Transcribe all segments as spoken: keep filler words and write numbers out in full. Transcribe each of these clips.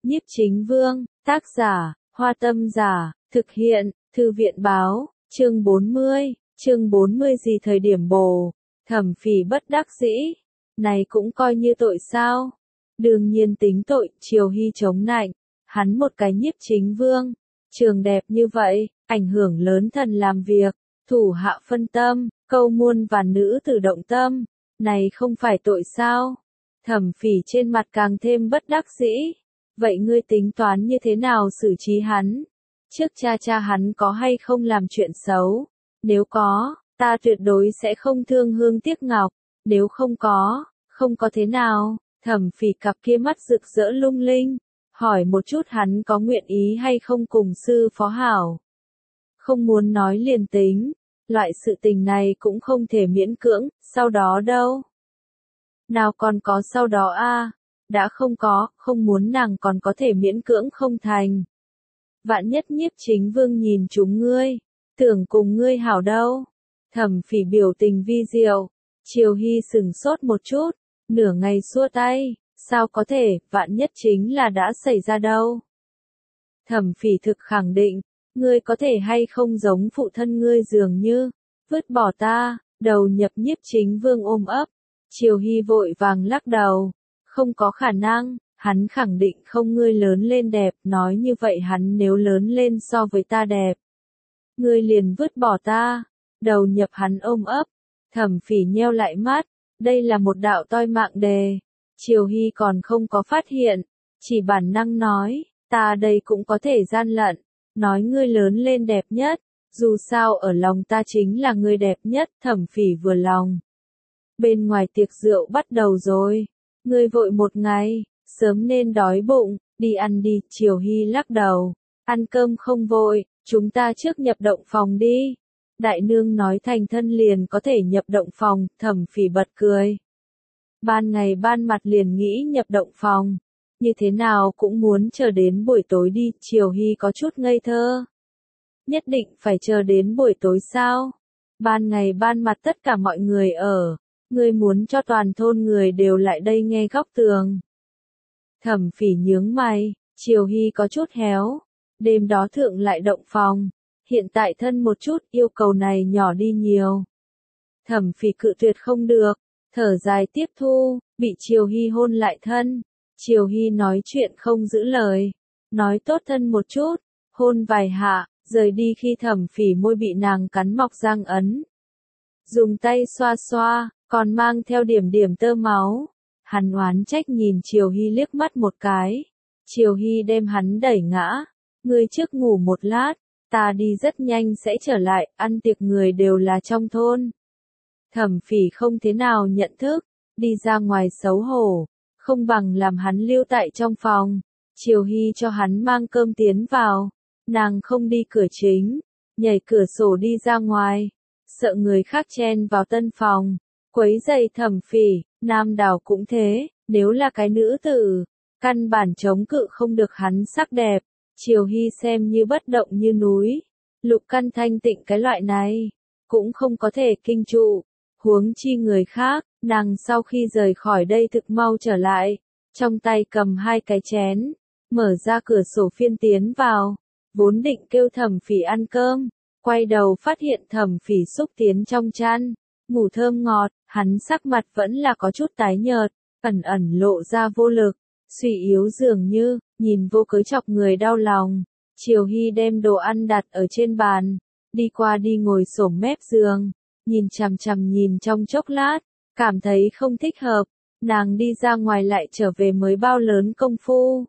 Nhiếp Chính Vương, tác giả, Hoa Tâm Giả, thực hiện, Thư viện Báo, chương bốn mươi, chương bốn mươi gì thời điểm bồ, Thẩm Phỉ bất đắc dĩ, này cũng coi như tội sao? Đương nhiên tính tội, Triều Hy chống nạnh, hắn một cái Nhiếp Chính Vương, trường đẹp như vậy, ảnh hưởng lớn thần làm việc, thủ hạ phân tâm, câu muôn vàn nữ tử động tâm, này không phải tội sao? Thẩm Phỉ trên mặt càng thêm bất đắc dĩ. Vậy ngươi tính toán như thế nào xử trí hắn? Trước cha cha hắn có hay không làm chuyện xấu? Nếu có, ta tuyệt đối sẽ không thương hương tiếc ngọc. Nếu không có, không có thế nào. Thẩm Phỉ cặp kia mắt rực rỡ lung linh. Hỏi một chút hắn có nguyện ý hay không cùng sư phó hảo. Không muốn nói liền tính. Loại sự tình này cũng không thể miễn cưỡng, sau đó đâu? Nào còn có sau đó a? Đã không có, không muốn nàng còn có thể miễn cưỡng không thành. Vạn nhất Nhiếp Chính Vương nhìn chúng ngươi, tưởng cùng ngươi hảo đâu. Thẩm Phỉ biểu tình vi diệu, Triều Hy sừng sốt một chút, nửa ngày xua tay, sao có thể, vạn nhất chính là đã xảy ra đâu. Thẩm Phỉ thực khẳng định, ngươi có thể hay không giống phụ thân ngươi dường như, vứt bỏ ta, đầu nhập Nhiếp Chính Vương ôm ấp. Triều Hy vội vàng lắc đầu. Không có khả năng, hắn khẳng định không ngươi lớn lên đẹp, nói như vậy hắn nếu lớn lên so với ta đẹp. Ngươi liền vứt bỏ ta, đầu nhập hắn ôm ấp, Thẩm Phỉ nheo lại mắt, đây là một đạo toi mạng đề. Triều Hy còn không có phát hiện, chỉ bản năng nói, ta đây cũng có thể gian lận, nói ngươi lớn lên đẹp nhất, dù sao ở lòng ta chính là ngươi đẹp nhất, Thẩm Phỉ vừa lòng. Bên ngoài tiệc rượu bắt đầu rồi. Ngươi vội một ngày, sớm nên đói bụng, đi ăn đi, Triều Hy lắc đầu. Ăn cơm không vội, chúng ta trước nhập động phòng đi. Đại nương nói thành thân liền có thể nhập động phòng, Thẩm Phỉ bật cười. Ban ngày ban mặt liền nghĩ nhập động phòng, như thế nào cũng muốn chờ đến buổi tối đi, Triều Hy có chút ngây thơ. Nhất định phải chờ đến buổi tối sao? Ban ngày ban mặt tất cả mọi người ở. Ngươi muốn cho toàn thôn người đều lại đây nghe góc tường. Thẩm Phỉ nhướng mày, Triều Hy có chút héo. Đêm đó thượng lại động phòng. Hiện tại thân một chút, yêu cầu này nhỏ đi nhiều. Thẩm Phỉ cự tuyệt không được, thở dài tiếp thu, bị Triều Hy hôn lại thân. Triều Hy nói chuyện không giữ lời, nói tốt thân một chút, hôn vài hạ, rời đi khi Thẩm Phỉ môi bị nàng cắn mọc răng ấn. Dùng tay xoa xoa, còn mang theo điểm điểm tơ máu. Hắn oán trách nhìn Triều Hy liếc mắt một cái. Triều Hy đem hắn đẩy ngã. Ngươi trước ngủ một lát, ta đi rất nhanh sẽ trở lại, ăn tiệc người đều là trong thôn. Thẩm Phỉ không thế nào nhận thức, đi ra ngoài xấu hổ, không bằng làm hắn lưu tại trong phòng. Triều Hy cho hắn mang cơm tiến vào, nàng không đi cửa chính, nhảy cửa sổ đi ra ngoài, sợ người khác chen vào tân phòng. Quấy giày Thẩm Phỉ, nam đảo cũng thế, nếu là cái nữ tử, căn bản chống cự không được hắn sắc đẹp. Triều Hy xem như bất động như núi, lục căn thanh tịnh cái loại này, cũng không có thể kinh trụ, huống chi người khác. Nàng sau khi rời khỏi đây thực mau trở lại, trong tay cầm hai cái chén, mở ra cửa sổ phiên tiến vào, vốn định kêu Thẩm Phỉ ăn cơm, quay đầu phát hiện Thẩm Phỉ xúc tiến trong chăn. Ngủ thơm ngọt, hắn sắc mặt vẫn là có chút tái nhợt, ẩn ẩn lộ ra vô lực, suy yếu dường như, nhìn vô cớ chọc người đau lòng. Triều Hy đem đồ ăn đặt ở trên bàn, đi qua đi ngồi xổm mép giường, nhìn chằm chằm nhìn trong chốc lát, cảm thấy không thích hợp, nàng đi ra ngoài lại trở về mới bao lớn công phu.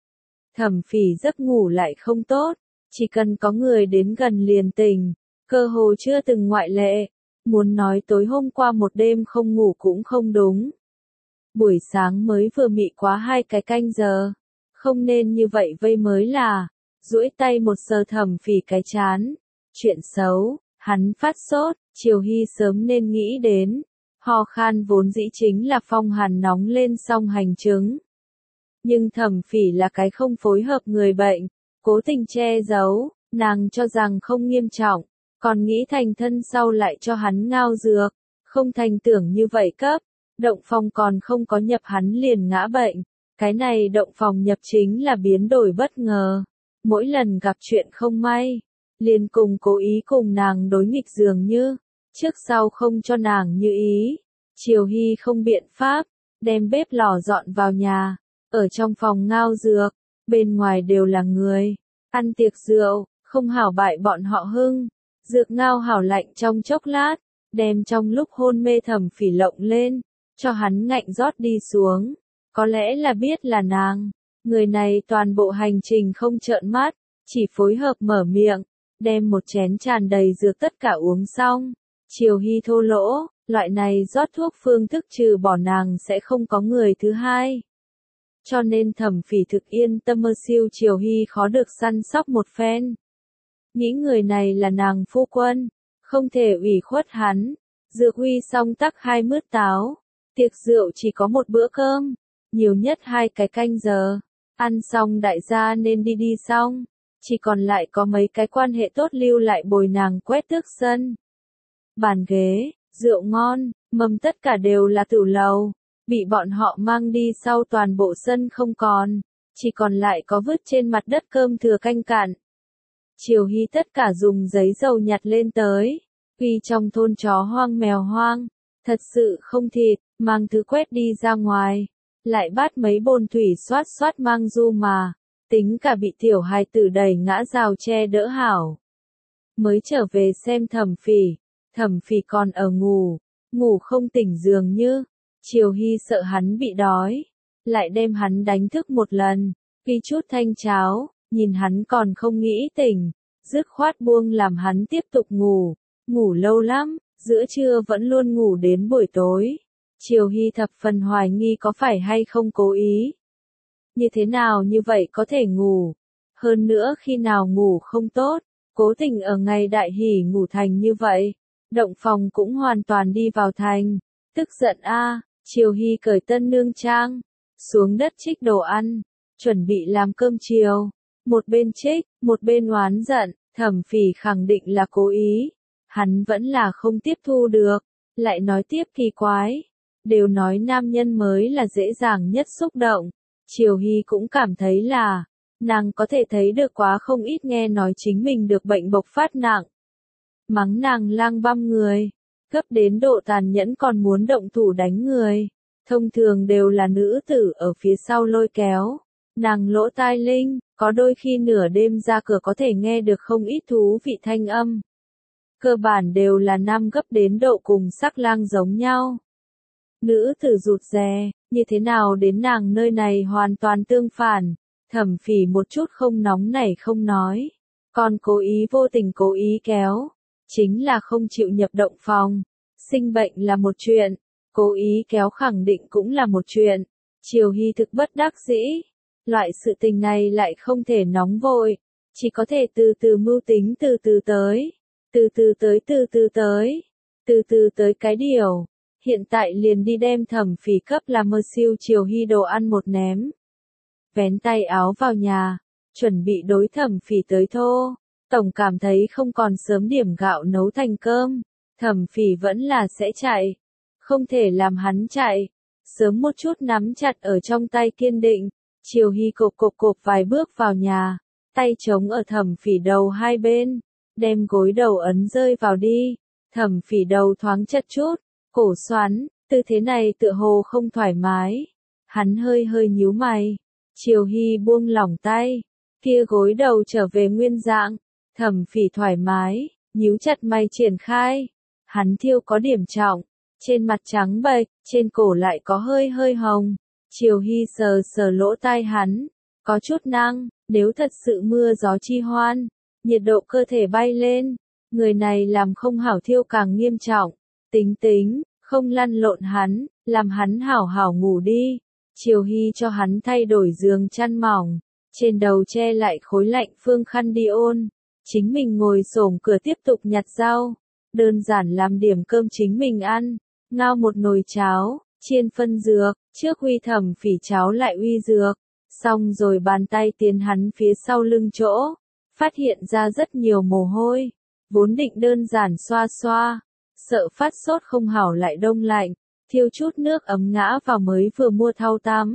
Thẩm Phỉ giấc ngủ lại không tốt, chỉ cần có người đến gần liền tỉnh, cơ hồ chưa từng ngoại lệ. Muốn nói tối hôm qua một đêm không ngủ cũng không đúng. Buổi sáng mới vừa mị quá hai cái canh giờ. Không nên như vậy vây mới là. Duỗi tay một sờ Thẩm Phỉ cái chán. Chuyện xấu, hắn phát sốt, Triều Hy sớm nên nghĩ đến. Ho khan vốn dĩ chính là phong hàn nóng lên song hành chứng. Nhưng Thẩm Phỉ là cái không phối hợp người bệnh, cố tình che giấu, nàng cho rằng không nghiêm trọng. Còn nghĩ thành thân sau lại cho hắn ngao dược, không thành tưởng như vậy cấp, động phòng còn không có nhập hắn liền ngã bệnh, Cái này động phòng nhập chính là biến đổi bất ngờ. Mỗi lần gặp chuyện không may, liền cùng cố ý cùng nàng đối nghịch dường như, trước sau không cho nàng như ý. Triều Hy không biện pháp, đem bếp lò dọn vào nhà, ở trong phòng ngao dược, bên ngoài đều là người, ăn tiệc rượu, không hảo bại bọn họ hưng. Dược ngao hảo lạnh trong chốc lát, đem trong lúc hôn mê Thẩm Phỉ lộng lên, cho hắn ngạnh rót đi xuống. Có lẽ là biết là nàng, người này toàn bộ hành trình không trợn mắt, chỉ phối hợp mở miệng, đem một chén tràn đầy dược tất cả uống xong. Triều Hy thô lỗ, loại này rót thuốc phương thức trừ bỏ nàng sẽ không có người thứ hai. Cho nên Thẩm Phỉ thực yên tâm mơ siêu Triều Hy khó được săn sóc một phen. Nghĩ người này là nàng phu quân, không thể ủy khuất hắn. Dược huy xong tắc hai mứt táo, tiệc rượu chỉ có một bữa cơm, nhiều nhất hai cái canh giờ. Ăn xong đại gia nên đi đi xong, chỉ còn lại có mấy cái quan hệ tốt lưu lại bồi nàng quét tước sân. Bàn ghế, rượu ngon, mâm tất cả đều là tửu lầu, bị bọn họ mang đi sau toàn bộ sân không còn, chỉ còn lại có vứt trên mặt đất cơm thừa canh cạn. Triều Hy tất cả dùng giấy dầu nhặt lên tới, vì trong thôn chó hoang mèo hoang, thật sự không thịt, mang thứ quét đi ra ngoài, lại bắt mấy bồn thủy xoát xoát mang du mà, tính cả bị tiểu hài tử đẩy ngã rào che đỡ hảo. Mới trở về xem Thẩm Phỉ, Thẩm Phỉ còn ở ngủ, ngủ không tỉnh dường như, Triều Hy sợ hắn bị đói, lại đem hắn đánh thức một lần, vì chút thanh cháo, nhìn hắn còn không nghĩ tỉnh, dứt khoát buông làm hắn tiếp tục ngủ, ngủ lâu lắm, giữa trưa vẫn luôn ngủ đến buổi tối. Triều Hy thập phần hoài nghi có phải hay không cố ý. Như thế nào như vậy có thể ngủ? Hơn nữa khi nào ngủ không tốt, cố tình ở ngày đại hỷ ngủ thành như vậy. Động phòng cũng hoàn toàn đi vào thành. Tức giận a, à, Triều Hy cởi tân nương trang, xuống đất trích đồ ăn, chuẩn bị làm cơm chiều. Một bên trích, một bên oán giận, Thẩm Phỉ khẳng định là cố ý. Hắn vẫn là không tiếp thu được, lại nói tiếp kỳ quái. Đều nói nam nhân mới là dễ dàng nhất xúc động. Triều Hy cũng cảm thấy là, nàng có thể thấy được quá không ít nghe nói chính mình được bệnh bộc phát nặng. Mắng nàng lang băm người, gấp đến độ tàn nhẫn còn muốn động thủ đánh người. Thông thường đều là nữ tử ở phía sau lôi kéo. Nàng lỗ tai linh, có đôi khi nửa đêm ra cửa có thể nghe được không ít thú vị thanh âm. Cơ bản đều là nam gấp đến độ cùng sắc lang giống nhau. Nữ tử rụt rè, như thế nào đến nàng nơi này hoàn toàn tương phản. Thẩm Phỉ một chút không nóng nảy không nói, còn cố ý vô tình cố ý kéo, chính là không chịu nhập động phòng. Sinh bệnh là một chuyện, cố ý kéo khẳng định cũng là một chuyện. Triều Hy thực bất đắc dĩ, loại sự tình này lại không thể nóng vội, chỉ có thể từ từ mưu tính từ từ tới, từ từ tới từ từ tới, từ từ tới cái điều. Hiện tại liền đi đem Thẩm Phỉ cấp là mơ siêu Triều Hy đồ ăn một ném. Vén tay áo vào nhà, chuẩn bị đối Thẩm Phỉ tới thô. Tổng cảm thấy không còn sớm điểm gạo nấu thành cơm. Thẩm Phỉ vẫn là sẽ chạy. Không thể làm hắn chạy. Sớm một chút nắm chặt ở trong tay kiên định. Triều Hy cộp cộp cộp vài bước vào nhà. Tay chống ở Thẩm Phỉ đầu hai bên. Đem gối đầu ấn rơi vào đi. Thẩm Phỉ đầu thoáng chật chút. Cổ xoắn, tư thế này tựa hồ không thoải mái. Hắn hơi hơi nhíu mày. Triều Hy buông lỏng tay. Kia gối đầu trở về nguyên dạng. Thẩm Phỉ thoải mái, nhíu chặt mày triển khai. Hắn thiêu có điểm trọng. Trên mặt trắng bệch, trên cổ lại có hơi hơi hồng. Triều Hy sờ sờ lỗ tai hắn. Có chút năng, nếu thật sự mưa gió chi hoan. Nhiệt độ cơ thể bay lên. Người này làm không hảo thiêu càng nghiêm trọng. Tính tính, không lăn lộn hắn, làm hắn hảo hảo ngủ đi. Triều Hy cho hắn thay đổi giường chăn mỏng, trên đầu che lại khối lạnh phương khăn đi ôn. Chính mình ngồi xổm cửa tiếp tục nhặt rau, đơn giản làm điểm cơm chính mình ăn, ngao một nồi cháo, chiên phân dược, trước uy Thẩm Phỉ cháo lại uy dược, xong rồi bàn tay tiến hắn phía sau lưng chỗ, phát hiện ra rất nhiều mồ hôi, vốn định đơn giản xoa xoa. Sợ phát sốt không hảo lại đông lạnh, thiêu chút nước ấm ngã vào mới vừa mua thau tắm,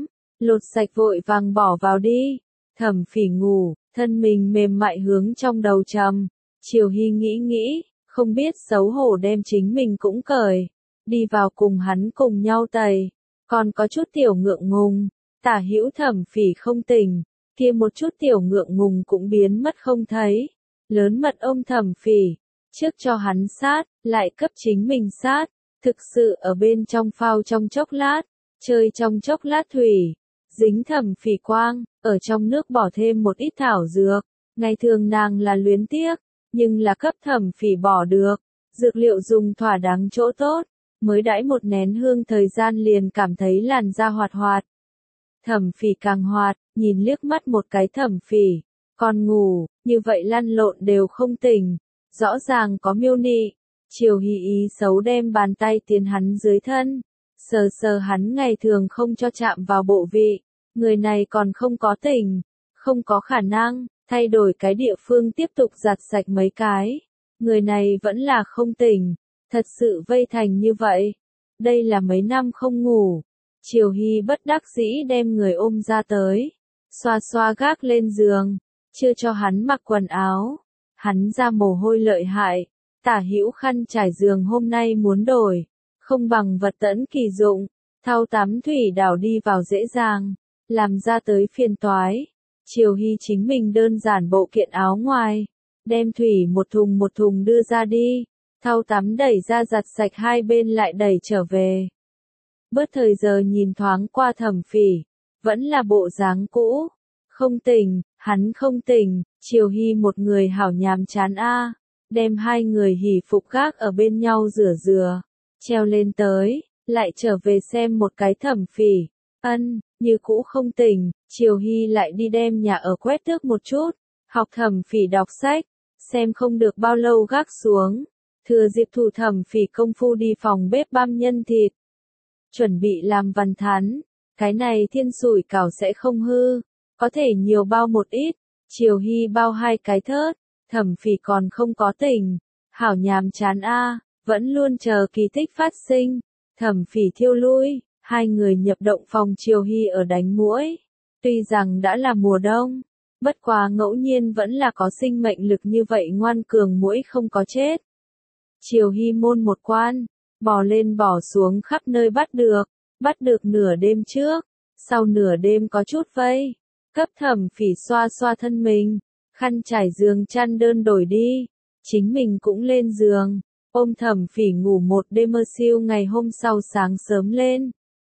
lột sạch vội vàng bỏ vào đi. Thẩm Phỉ ngủ, thân mình mềm mại hướng trong đầu trầm. Triều Hy nghĩ nghĩ, không biết xấu hổ đem chính mình cũng cởi, đi vào cùng hắn cùng nhau tẩy, còn có chút tiểu ngượng ngùng. Tả hữu Thẩm Phỉ không tỉnh, kia một chút tiểu ngượng ngùng cũng biến mất không thấy. Lớn mật ôm Thẩm Phỉ, trước cho hắn sát, lại cấp chính mình sát, thực sự ở bên trong phao trong chốc lát, chơi trong chốc lát thủy, dính Thẩm Phỉ quang, ở trong nước bỏ thêm một ít thảo dược. Ngày thường nàng là luyến tiếc, nhưng là cấp Thẩm Phỉ bỏ được, dược liệu dùng thỏa đáng chỗ tốt, mới đãi một nén hương thời gian liền cảm thấy làn da hoạt hoạt. Thẩm Phỉ càng hoạt, nhìn liếc mắt một cái Thẩm Phỉ, còn ngủ, như vậy lăn lộn đều không tỉnh, rõ ràng có miêu nị. Triều Hy ý xấu đem bàn tay tiến hắn dưới thân, sờ sờ hắn ngày thường không cho chạm vào bộ vị, người này còn không có tỉnh, không có khả năng, thay đổi cái địa phương tiếp tục giặt sạch mấy cái, người này vẫn là không tỉnh, thật sự vây thành như vậy, đây là mấy năm không ngủ. Triều Hy bất đắc dĩ đem người ôm ra tới, xoa xoa gác lên giường, chưa cho hắn mặc quần áo, hắn ra mồ hôi lợi hại, tả hữu khăn trải giường hôm nay muốn đổi, không bằng vật tẫn kỳ dụng, thau tắm thủy đảo đi vào dễ dàng, làm ra tới phiền toái. Triều Hy chính mình đơn giản bộ kiện áo ngoài, đem thủy một thùng một thùng đưa ra đi, thau tắm đẩy ra giặt sạch hai bên lại đẩy trở về. Bớt thời giờ nhìn thoáng qua Thẩm Phỉ, vẫn là bộ dáng cũ, không tỉnh, hắn không tỉnh, Triều Hy một người hảo nhàm chán a, đem hai người hỉ phục gác ở bên nhau rửa rửa, treo lên tới, lại trở về xem một cái Thẩm Phỉ, ân, như cũ không tỉnh, Triều Hy lại đi đem nhà ở quét tước một chút, học Thẩm Phỉ đọc sách, xem không được bao lâu gác xuống, thừa dịp thủ Thẩm Phỉ công phu đi phòng bếp băm nhân thịt, chuẩn bị làm văn thán, cái này thiên sủi cảo sẽ không hư, có thể nhiều bao một ít. Triều Hy bao hai cái thớt, Thẩm Phỉ còn không có tỉnh, hảo nhàm chán a, vẫn luôn chờ kỳ tích phát sinh. Thẩm Phỉ thiêu lui, hai người nhập động phòng Triều Hy ở đánh muỗi. Tuy rằng đã là mùa đông, bất quá ngẫu nhiên vẫn là có sinh mệnh lực như vậy ngoan cường muỗi không có chết. Triều Hy môn một quan, bò lên bò xuống khắp nơi bắt được, bắt được nửa đêm trước, sau nửa đêm có chút vây, cấp Thẩm Phỉ xoa xoa thân mình, khăn trải giường chăn đơn đổi đi, chính mình cũng lên giường, ôm Thẩm Phỉ ngủ một đêm mơ siêu. Ngày hôm sau sáng sớm lên,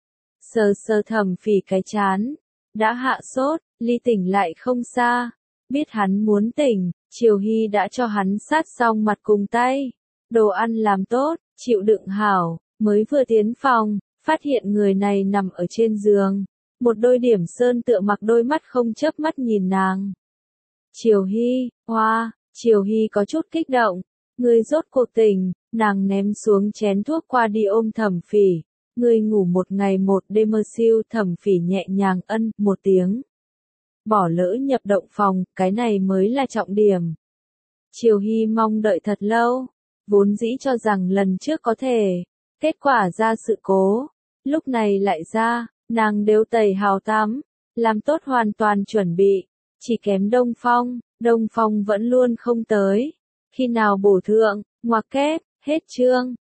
sờ sờ Thẩm Phỉ cái chán, đã hạ sốt, ly tỉnh lại không xa, biết hắn muốn tỉnh, Triều Hy đã cho hắn sát xong mặt cùng tay, đồ ăn làm tốt, chịu đựng hảo, mới vừa tiến phòng, phát hiện người này nằm ở trên giường, một đôi điểm sơn tựa mặc đôi mắt không chớp mắt nhìn nàng. Triều Hy, hoa, Triều Hy có chút kích động, ngươi rốt cuộc tỉnh, nàng ném xuống chén thuốc qua đi ôm Thẩm Phỉ, ngươi ngủ một ngày một đêm mơ siêu. Thẩm Phỉ nhẹ nhàng ân một tiếng, bỏ lỡ nhập động phòng, cái này mới là trọng điểm. Triều Hy mong đợi thật lâu, vốn dĩ cho rằng lần trước có thể, kết quả ra sự cố, lúc này lại ra, nàng đều tẩy hào tắm, làm tốt hoàn toàn chuẩn bị, chỉ kém Đông Phong, Đông Phong vẫn luôn không tới, khi nào bổ thượng, ngoặc kép, hết chương.